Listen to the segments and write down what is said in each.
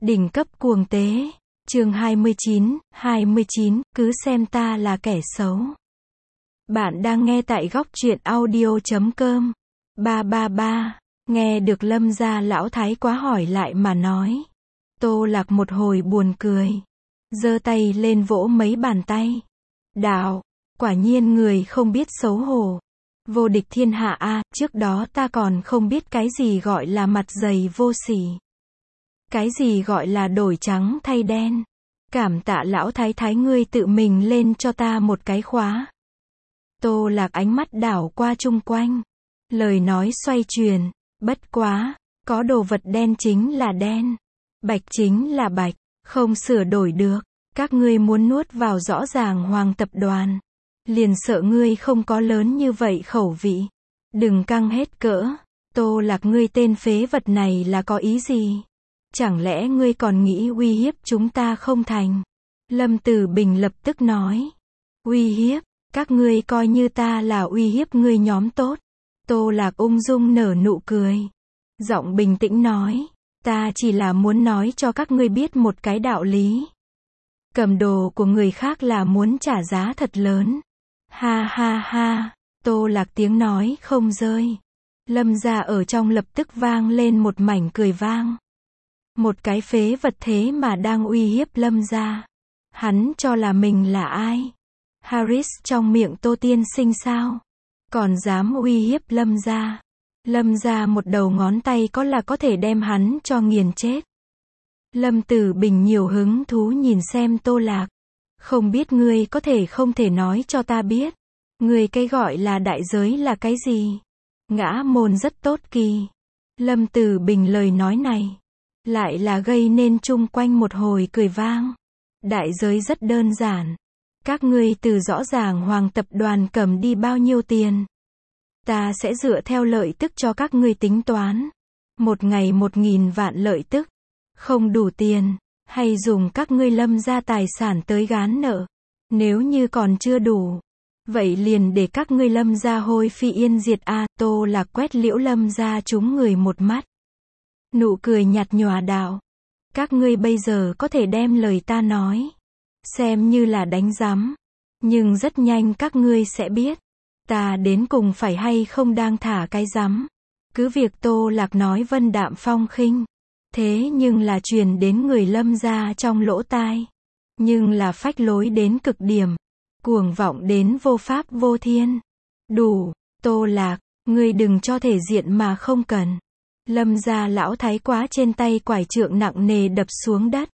Đỉnh cấp cuồng tế. Chương 29, cứ xem ta là kẻ xấu. Bạn đang nghe tại góc truyện audio.com. 333. Nghe được Lâm gia lão thái quá hỏi lại mà nói. Tô Lạc một hồi buồn cười. Giơ tay lên vỗ mấy bàn tay. Đạo, quả nhiên người không biết xấu hổ. Vô địch thiên hạ a, trước đó ta còn không biết cái gì gọi là mặt dày vô sỉ. Cái gì gọi là đổi trắng thay đen. Cảm tạ lão thái thái ngươi tự mình lên cho ta một cái khóa. Tô Lạc ánh mắt đảo qua chung quanh. Lời nói xoay chuyển. Bất quá, có đồ vật đen chính là đen. Bạch chính là bạch. Không sửa đổi được. Các ngươi muốn nuốt vào rõ ràng Hoàng tập đoàn. Liền sợ ngươi không có lớn như vậy khẩu vị. Đừng căng hết cỡ. Tô Lạc ngươi tên phế vật này là có ý gì? Chẳng lẽ ngươi còn nghĩ uy hiếp chúng ta không thành? Lâm Tử Bình lập tức nói. Uy hiếp? Các ngươi coi như ta là uy hiếp ngươi nhóm tốt. Tô Lạc ung dung nở nụ cười. Giọng bình tĩnh nói. Ta chỉ là muốn nói cho các ngươi biết một cái đạo lý. Cầm đồ của người khác là muốn trả giá thật lớn. Ha ha ha. Tô Lạc tiếng nói không rơi. Lâm gia ở trong lập tức vang lên một mảnh cười vang. Một cái phế vật thế mà đang uy hiếp Lâm gia. Hắn cho là mình là ai? Harris trong miệng Tô tiên sinh sao? Còn dám uy hiếp Lâm gia. Lâm gia một đầu ngón tay có thể đem hắn cho nghiền chết. Lâm Tử Bình nhiều hứng thú nhìn xem Tô Lạc. Không biết ngươi có thể không thể nói cho ta biết. Ngươi cái gọi là đại giới là cái gì? Ngã môn rất tốt kỳ. Lâm Tử Bình lời nói này. Lại là gây nên chung quanh một hồi cười vang. Đại giới rất đơn giản. Các ngươi từ rõ ràng Hoàng tập đoàn cầm đi bao nhiêu tiền. Ta sẽ dựa theo lợi tức cho các ngươi tính toán. Một ngày 1.000 vạn lợi tức. Không đủ tiền. Hay dùng các ngươi Lâm gia tài sản tới gán nợ. Nếu như còn chưa đủ. Vậy liền để các ngươi Lâm gia hôi phi yên diệt a. Tô Lạc quét Liễu Lâm gia chúng người một mắt. Nụ cười nhạt nhòa đạo. Các ngươi bây giờ có thể đem lời ta nói. Xem như là đánh giám. Nhưng rất nhanh các ngươi sẽ biết. Ta đến cùng phải hay không đang thả cái giám. Cứ việc Tô Lạc nói vân đạm phong khinh. Thế nhưng là truyền đến người Lâm gia trong lỗ tai. Nhưng là phách lối đến cực điểm. Cuồng vọng đến vô pháp vô thiên. Đủ, Tô Lạc, ngươi đừng cho thể diện mà không cần. Lâm gia lão thái quá trên tay quải trượng nặng nề đập xuống đất.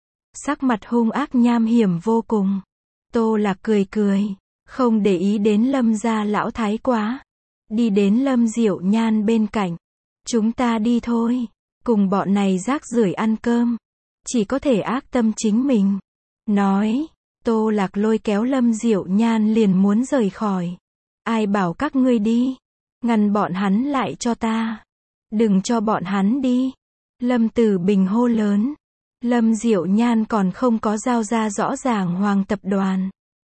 Sắc mặt hung ác nham hiểm vô cùng. Tô Lạc cười cười, không để ý đến Lâm gia lão thái quá. Đi đến Lâm Diệu Nhan bên cạnh. Chúng ta đi thôi. Cùng bọn này rác rưởi ăn cơm. Chỉ có thể ác tâm chính mình. Nói. Tô Lạc lôi kéo Lâm Diệu Nhan liền muốn rời khỏi. Ai bảo các ngươi đi. Ngăn bọn hắn lại cho ta. Đừng cho bọn hắn đi. Lâm Tử Bình hô lớn. Lâm Diệu Nhan còn không có giao ra rõ ràng Hoàng tập đoàn.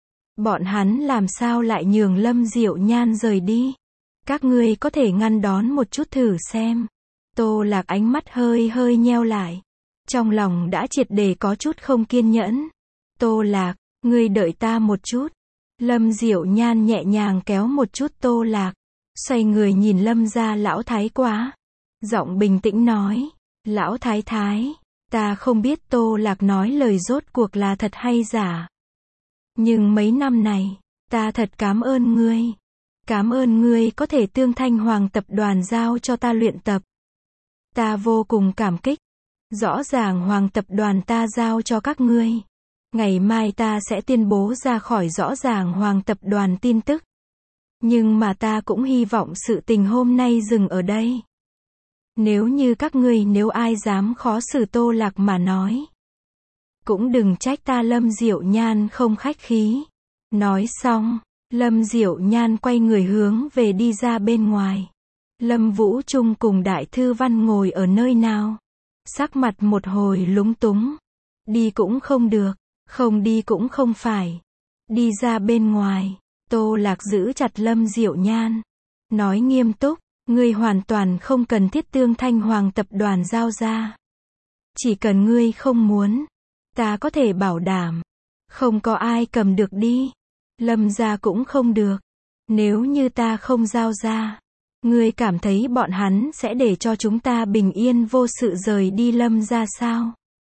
Bọn hắn làm sao lại nhường Lâm Diệu Nhan rời đi. Các ngươi có thể ngăn đón một chút thử xem. Tô Lạc ánh mắt hơi nheo lại. Trong lòng đã triệt để có chút không kiên nhẫn. Tô Lạc, ngươi đợi ta một chút. Lâm Diệu Nhan nhẹ nhàng kéo một chút Tô Lạc. Xoay người nhìn Lâm gia lão thái quá. Giọng bình tĩnh nói. Lão thái thái, ta không biết Tô Lạc nói lời rốt cuộc là thật hay giả. Nhưng mấy năm này, ta thật cảm ơn ngươi. Cảm ơn ngươi có thể tương thanh Hoàng tập đoàn giao cho ta luyện tập. Ta vô cùng cảm kích. Rõ ràng Hoàng tập đoàn ta giao cho các ngươi. Ngày mai ta sẽ tuyên bố ra khỏi rõ ràng Hoàng tập đoàn tin tức. Nhưng mà ta cũng hy vọng sự tình hôm nay dừng ở đây. Nếu như các ngươi nếu ai dám khó xử Tô Lạc mà nói. Cũng đừng trách ta Lâm Diệu Nhan không khách khí. Nói xong, Lâm Diệu Nhan quay người hướng về đi ra bên ngoài. Lâm Vũ Trung cùng Đại Thư Văn ngồi ở nơi nào. Sắc mặt một hồi lúng túng. Đi cũng không được, không đi cũng không phải. Đi ra bên ngoài, Tô Lạc giữ chặt Lâm Diệu Nhan. Nói nghiêm túc, ngươi hoàn toàn không cần thiết tương thanh Hoàng tập đoàn giao ra. Chỉ cần ngươi không muốn, ta có thể bảo đảm, không có ai cầm được đi. Lâm gia cũng không được. Nếu như ta không giao ra, ngươi cảm thấy bọn hắn sẽ để cho chúng ta bình yên vô sự rời đi Lâm gia sao?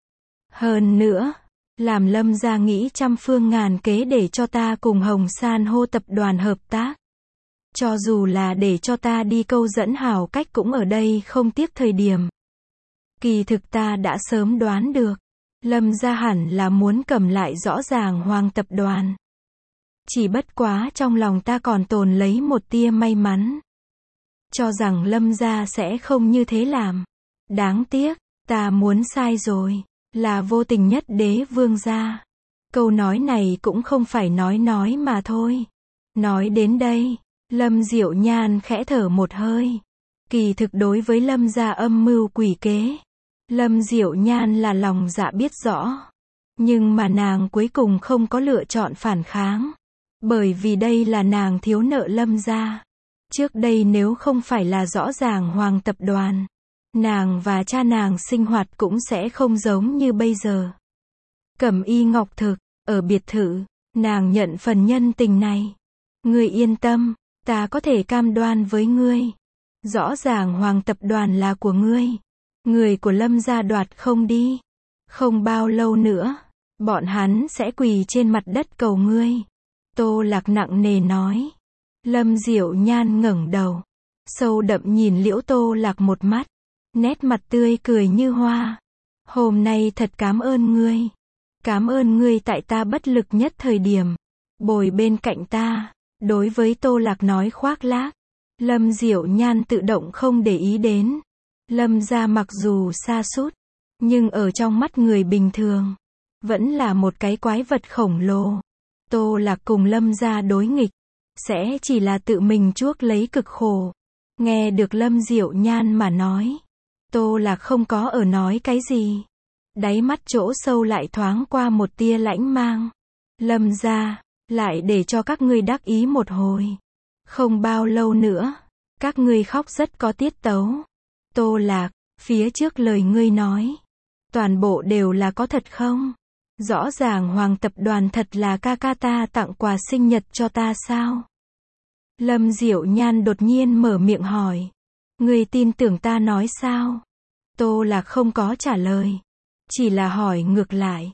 Hơn nữa, làm Lâm gia nghĩ trăm phương ngàn kế để cho ta cùng Hồng San hô tập đoàn hợp tác. Cho dù là để cho ta đi câu dẫn Hảo Cách cũng ở đây không tiếc thời điểm. Kỳ thực ta đã sớm đoán được, Lâm gia hẳn là muốn cầm lại rõ ràng Hoàng tập đoàn. Chỉ bất quá trong lòng ta còn tồn lấy một tia may mắn. Cho rằng Lâm gia sẽ không như thế làm. Đáng tiếc, ta muốn sai rồi, là vô tình nhất đế vương gia. Câu nói này cũng không phải nói mà thôi. Nói đến đây, Lâm Diệu Nhan khẽ thở một hơi. Kỳ thực đối với Lâm gia âm mưu quỷ kế, Lâm Diệu Nhan là lòng dạ biết rõ. Nhưng mà nàng cuối cùng không có lựa chọn phản kháng. Bởi vì đây là nàng thiếu nợ Lâm gia. Trước đây nếu không phải là rõ ràng Hoàng tập đoàn, nàng và cha nàng sinh hoạt cũng sẽ không giống như bây giờ. Cẩm Y Ngọc Thực, ở biệt thự, nàng nhận phần nhân tình này. Ngươi yên tâm, ta có thể cam đoan với ngươi. Rõ ràng Hoàng tập đoàn là của ngươi. Người của Lâm gia đoạt không đi. Không bao lâu nữa, bọn hắn sẽ quỳ trên mặt đất cầu ngươi. Tô Lạc nặng nề nói. Lâm Diệu Nhan ngẩng đầu, sâu đậm nhìn Liễu Tô Lạc một mắt, nét mặt tươi cười như hoa. Hôm nay thật cảm ơn ngươi. Cảm ơn ngươi tại ta bất lực nhất thời điểm, bồi bên cạnh ta. Đối với Tô Lạc nói khoác lác, Lâm Diệu Nhan tự động không để ý đến. Lâm gia mặc dù sa sút, nhưng ở trong mắt người bình thường, vẫn là một cái quái vật khổng lồ. Tô Lạc cùng Lâm gia đối nghịch, sẽ chỉ là tự mình chuốc lấy cực khổ. Nghe được Lâm Diệu Nhan mà nói, Tô Lạc không có ở nói cái gì. Đáy mắt chỗ sâu lại thoáng qua một tia lãnh mang. Lâm gia, lại để cho các ngươi đắc ý một hồi. Không bao lâu nữa, các ngươi khóc rất có tiết tấu. Tô Lạc, phía trước lời ngươi nói, toàn bộ đều là có thật không? Rõ ràng Hoàng tập đoàn thật là ca ca ta tặng quà sinh nhật cho ta sao? Lâm Diệu Nhan đột nhiên mở miệng hỏi. Ngươi tin tưởng ta nói sao? Tô Lạc không có trả lời, chỉ là hỏi ngược lại.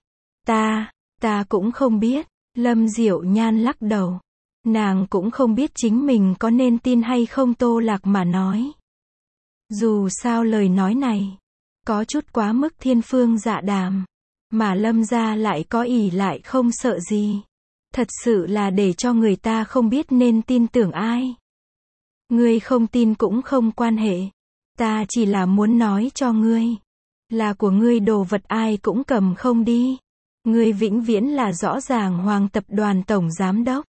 Ta cũng không biết. Lâm Diệu Nhan lắc đầu. Nàng cũng không biết chính mình có nên tin hay không Tô Lạc mà nói. Dù sao lời nói này, có chút quá mức thiên phương dạ đàm. Mà Lâm gia lại có ỷ lại không sợ gì. Thật sự là để cho người ta không biết nên tin tưởng ai. Ngươi không tin cũng không quan hệ. Ta chỉ là muốn nói cho ngươi, là của ngươi đồ vật ai cũng cầm không đi. Ngươi vĩnh viễn là rõ ràng Hoàng tập đoàn tổng giám đốc.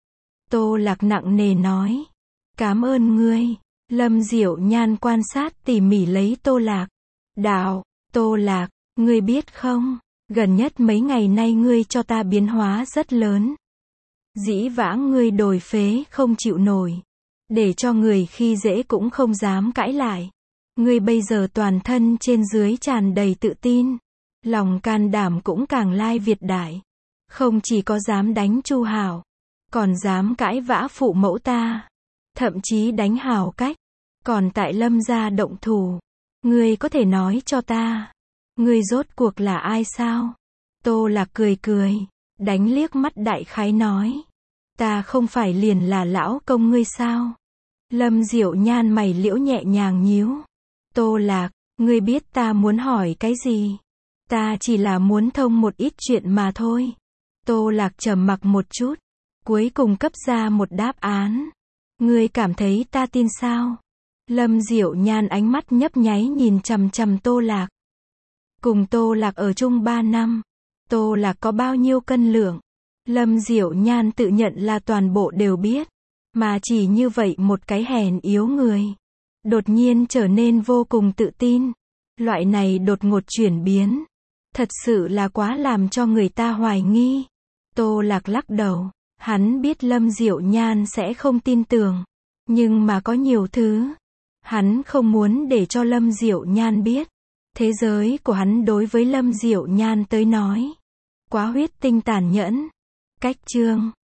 Tô Lạc nặng nề nói. Cảm ơn ngươi. Lâm Diệu Nhan quan sát tỉ mỉ lấy Tô Lạc. Đạo, Tô Lạc, ngươi biết không, gần nhất mấy ngày nay ngươi cho ta biến hóa rất lớn. Dĩ vãng ngươi đồi phế không chịu nổi, để cho người khi dễ cũng không dám cãi lại. Ngươi bây giờ toàn thân trên dưới tràn đầy tự tin, lòng can đảm cũng càng lai việt đại. Không chỉ có dám đánh Chu Hảo, còn dám cãi vã phụ mẫu ta, thậm chí đánh Hảo Cách, còn tại Lâm gia động thủ. Ngươi có thể nói cho ta, ngươi rốt cuộc là ai sao? Tô Lạc cười cười, đánh liếc mắt đại khái nói. Ta không phải liền là lão công ngươi sao? Lâm Diệu Nhan mày liễu nhẹ nhàng nhíu. Tô Lạc, ngươi biết ta muốn hỏi cái gì? Ta chỉ là muốn thông một ít chuyện mà thôi. Tô Lạc trầm mặc một chút, cuối cùng cấp ra một đáp án. Ngươi cảm thấy ta tin sao? Lâm Diệu Nhan ánh mắt nhấp nháy nhìn chằm chằm Tô Lạc. Cùng Tô Lạc ở chung 3 năm, Tô Lạc có bao nhiêu cân lượng? Lâm Diệu Nhan tự nhận là toàn bộ đều biết. Mà chỉ như vậy một cái hèn yếu người, đột nhiên trở nên vô cùng tự tin. Loại này đột ngột chuyển biến, thật sự là quá làm cho người ta hoài nghi. Tô Lạc lắc đầu, hắn biết Lâm Diệu Nhan sẽ không tin tưởng. Nhưng mà có nhiều thứ, hắn không muốn để cho Lâm Diệu Nhan biết. Thế giới của hắn đối với Lâm Diệu Nhan tới nói, quá huyết tinh tàn nhẫn. Cách chương